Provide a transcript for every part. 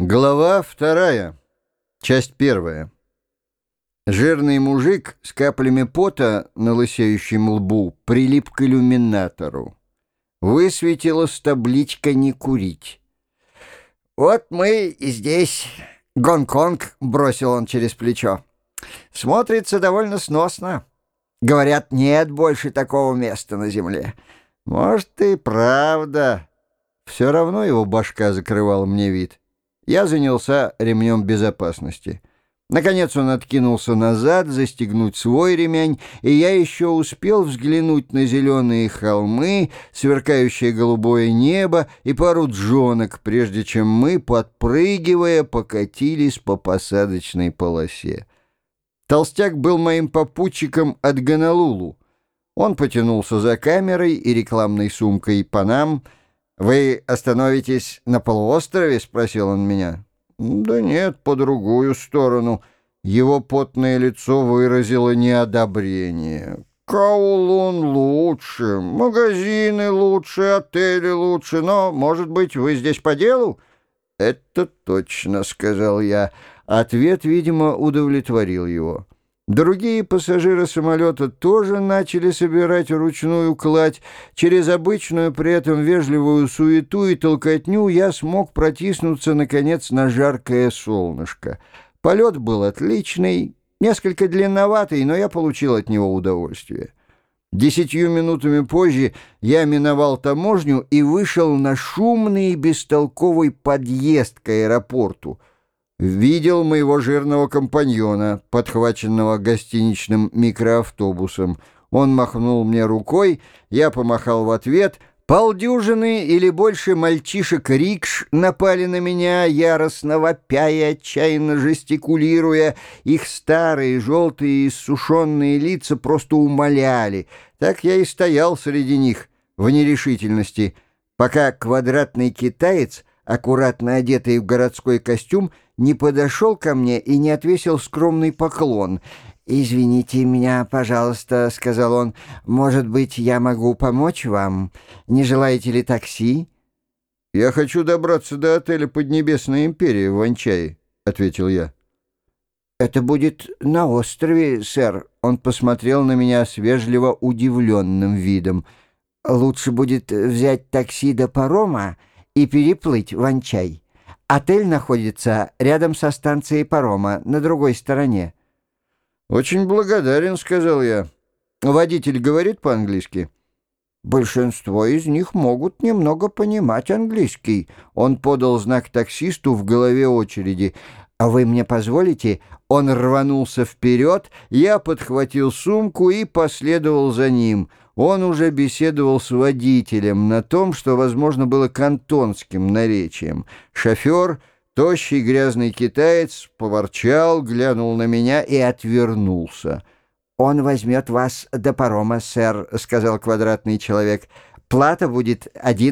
Глава 2. Часть 1. Жирный мужик с каплями пота на лысеющем лбу прилип к иллюминатору. Высветилась табличка «Не курить». «Вот мы и здесь. Гонконг», — бросил он через плечо. «Смотрится довольно сносно. Говорят, нет больше такого места на земле. Может, и правда». Все равно его башка закрывала мне вид. Я занялся ремнем безопасности. Наконец он откинулся назад, застегнуть свой ремень, и я еще успел взглянуть на зеленые холмы, сверкающее голубое небо и пару джонок, прежде чем мы, подпрыгивая, покатились по посадочной полосе. Толстяк был моим попутчиком от Гонолулу. Он потянулся за камерой и рекламной сумкой «Панам». «Вы остановитесь на полуострове?» — спросил он меня. «Да нет, по другую сторону». Его потное лицо выразило неодобрение. «Каолун лучше, магазины лучше, отели лучше, но, может быть, вы здесь по делу?» «Это точно», — сказал я. Ответ, видимо, удовлетворил его. Другие пассажиры самолета тоже начали собирать вручную кладь. Через обычную, при этом вежливую суету и толкотню я смог протиснуться, наконец, на жаркое солнышко. Полет был отличный, несколько длинноватый, но я получил от него удовольствие. 10 минутами позже я миновал таможню и вышел на шумный и бестолковый подъезд к аэропорту. Видел моего жирного компаньона, подхваченного гостиничным микроавтобусом. Он махнул мне рукой, я помахал в ответ. Полдюжины или больше мальчишек-рикш напали на меня, яростно вопя и отчаянно жестикулируя. Их старые, желтые, иссушенные лица просто умоляли. Так я и стоял среди них в нерешительности, пока квадратный китаец, аккуратно одетый в городской костюм, не подошел ко мне и не отвесил скромный поклон. «Извините меня, пожалуйста», — сказал он, — «может быть, я могу помочь вам? Не желаете ли такси?» «Я хочу добраться до отеля «Поднебесная империя» в Ванчае», — ответил я. «Это будет на острове, сэр». Он посмотрел на меня с вежливо удивленным видом. «Лучше будет взять такси до парома и переплыть в Ванчай. Отель находится рядом со станцией парома, на другой стороне». «Очень благодарен», — сказал я. «Водитель говорит по-английски?» «Большинство из них могут немного понимать английский». Он подал знак таксисту в голове очереди. «А вы мне позволите?» Он рванулся вперед, я подхватил сумку и последовал за ним. Он уже беседовал с водителем на том, что, возможно, было кантонским наречием. Шофер, тощий грязный китаец, поворчал, глянул на меня и отвернулся. «Он возьмет вас до парома, сэр», — сказал квадратный человек. «Плата будет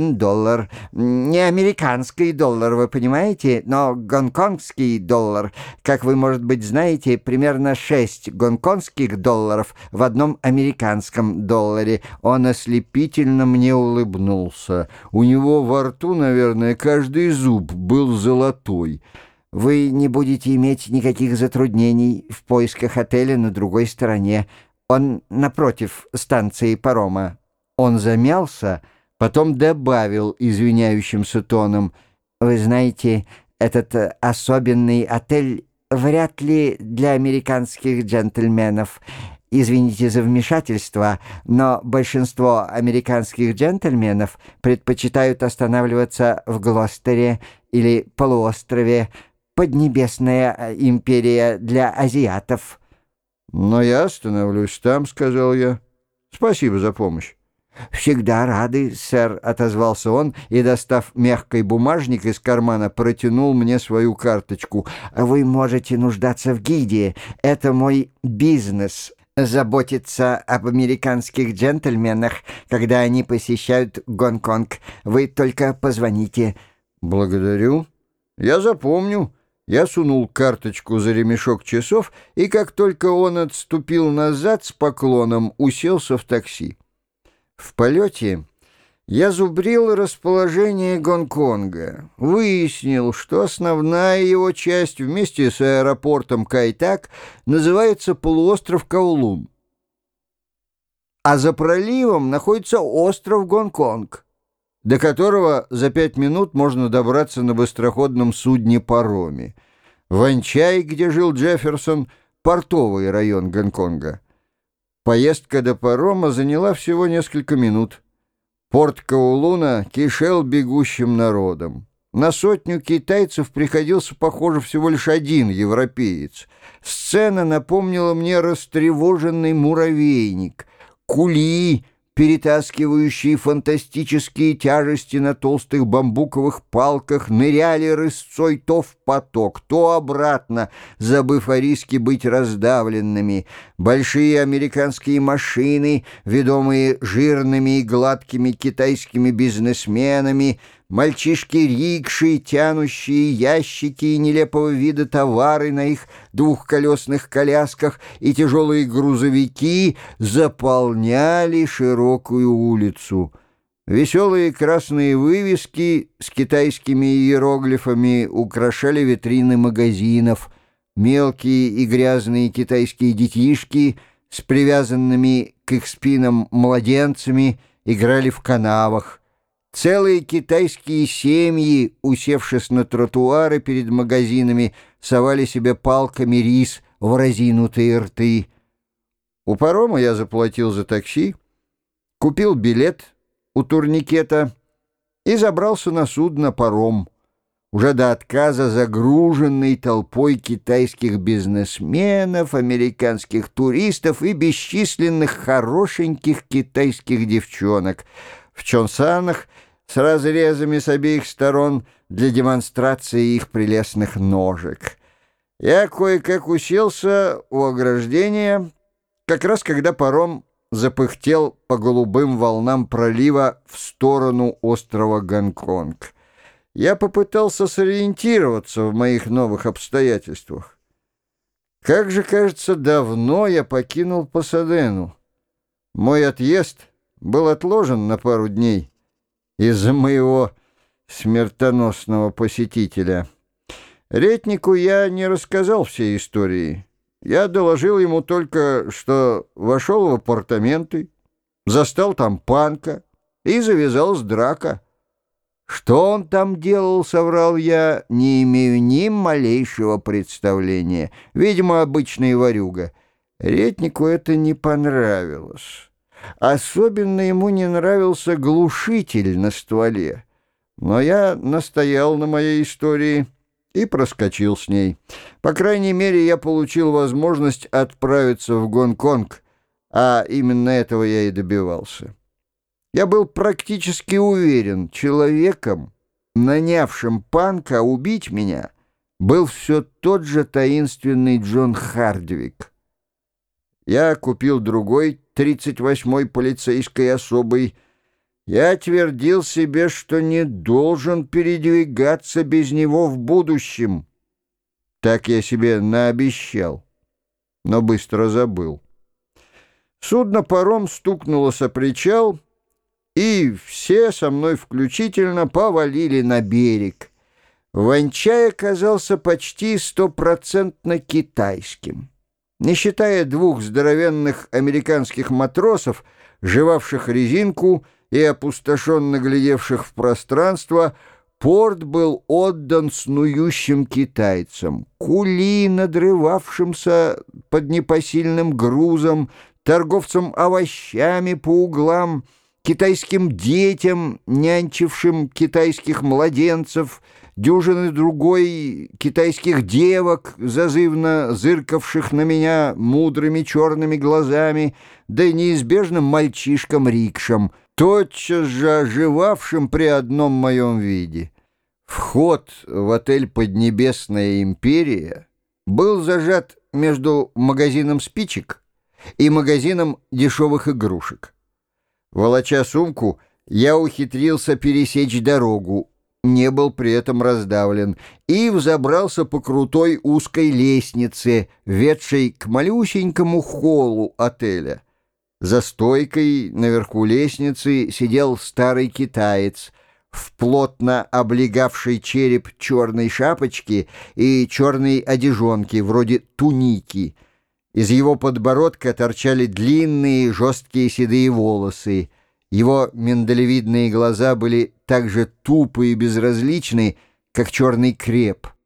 $1. Не американский доллар, вы понимаете, но гонконгский доллар. Как вы, может быть, знаете, примерно 6 гонконгских долларов в одном американском долларе». Он ослепительно мне улыбнулся. У него во рту, наверное, каждый зуб был золотой. «Вы не будете иметь никаких затруднений в поисках отеля на другой стороне. Он напротив станции парома». Он замялся, потом добавил извиняющимся тоном: «Вы знаете, этот особенный отель вряд ли для американских джентльменов. Извините за вмешательство, но большинство американских джентльменов предпочитают останавливаться в Глостере или полуострове. Поднебесная империя для азиатов». «Но я остановлюсь там», — сказал я. «Спасибо за помощь». «Всегда рады, сэр», — отозвался он и, достав мягкий бумажник из кармана, протянул мне свою карточку. «Вы можете нуждаться в гиде. Это мой бизнес — заботиться об американских джентльменах, когда они посещают Гонконг. Вы только позвоните». «Благодарю. Я запомню». Я сунул карточку за ремешок часов, и как только он отступил назад с поклоном, уселся в такси. В полете Я зубрил расположение Гонконга, выяснил, что основная его часть вместе с аэропортом Кайтак называется полуостров Каолун, а за проливом находится остров Гонконг, до которого за 5 минут можно добраться на быстроходном судне-пароме. Ванчай, где жил Джефферсон, портовый район Гонконга. Поездка до парома заняла всего несколько минут. Порт Каолуна кишел бегущим народом. На сотню китайцев приходился, похоже, всего лишь один европеец. Сцена напомнила мне растревоженный муравейник, кули, перетаскивающие фантастические тяжести на толстых бамбуковых палках, ныряли рысцой то в поток, то обратно, забыв о риске быть раздавленными. Большие американские машины, ведомые жирными и гладкими китайскими бизнесменами, мальчишки-рикши, тянущие ящики и нелепого вида товары на их двухколесных колясках, и тяжелые грузовики заполняли широкую улицу. Веселые красные вывески с китайскими иероглифами украшали витрины магазинов. Мелкие и грязные китайские детишки с привязанными к их спинам младенцами играли в канавах. Целые китайские семьи, усевшись на тротуары перед магазинами, совали себе палками рис в разинутые рты. У парома я заплатил за такси, купил билет у турникета и забрался на судно «Паром», уже до отказа загруженный толпой китайских бизнесменов, американских туристов и бесчисленных хорошеньких китайских девчонок в чонсанах с разрезами с обеих сторон для демонстрации их прелестных ножек. Я кое-как уселся у ограждения, как раз когда паром запыхтел по голубым волнам пролива в сторону острова Гонконг. Я попытался сориентироваться в моих новых обстоятельствах. Как же, кажется, давно я покинул Пасадену. Мой отъезд был отложен на пару дней из-за моего смертоносного посетителя. Ретнику я не рассказал всей истории. Я доложил ему только, что вошел в апартаменты, застал там Панка, и завязалась драка. Что он там делал, соврал я, не имею ни малейшего представления. Видимо, обычный ворюга. Ретнику это не понравилось. Особенно ему не нравился глушитель на стволе. Но я настоял на моей истории и проскочил с ней. По крайней мере, я получил возможность отправиться в Гонконг, а именно этого я и добивался. Я был практически уверен, человеком, нанявшим Панка убить меня, был все тот же таинственный Джон Хардвик. Я купил другой 38-й полицейской особый. Я твердил себе, что не должен передвигаться без него в будущем. Так я себе наобещал, но быстро забыл. Судно-паром стукнулось о причал, и все, со мной включительно, повалили на берег. Ванчай оказался почти 100% китайским. Не считая двух здоровенных американских матросов, жевавших резинку и опустошенно глядевших в пространство, порт был отдан снующим китайцам, кули, надрывавшимся под непосильным грузом, торговцам овощами по углам, китайским детям, нянчившим китайских младенцев, дюжины другой китайских девок, зазывно зыркавших на меня мудрыми черными глазами, да и неизбежным мальчишкам-рикшам, тотчас же оживавшим при одном моем виде. Вход в отель «Поднебесная империя» был зажат между магазином спичек и магазином дешевых игрушек. Волоча сумку, я ухитрился пересечь дорогу, не был при этом раздавлен, и взобрался по крутой узкой лестнице, ведшей к малюсенькому холлу отеля. За стойкой наверху лестницы сидел старый китаец в плотно облегавшей череп черной шапочке и черной одежонке, вроде туники. Из его подбородка торчали длинные жесткие седые волосы. Его миндалевидные глаза были так же тупы и безразличны, как черный креп.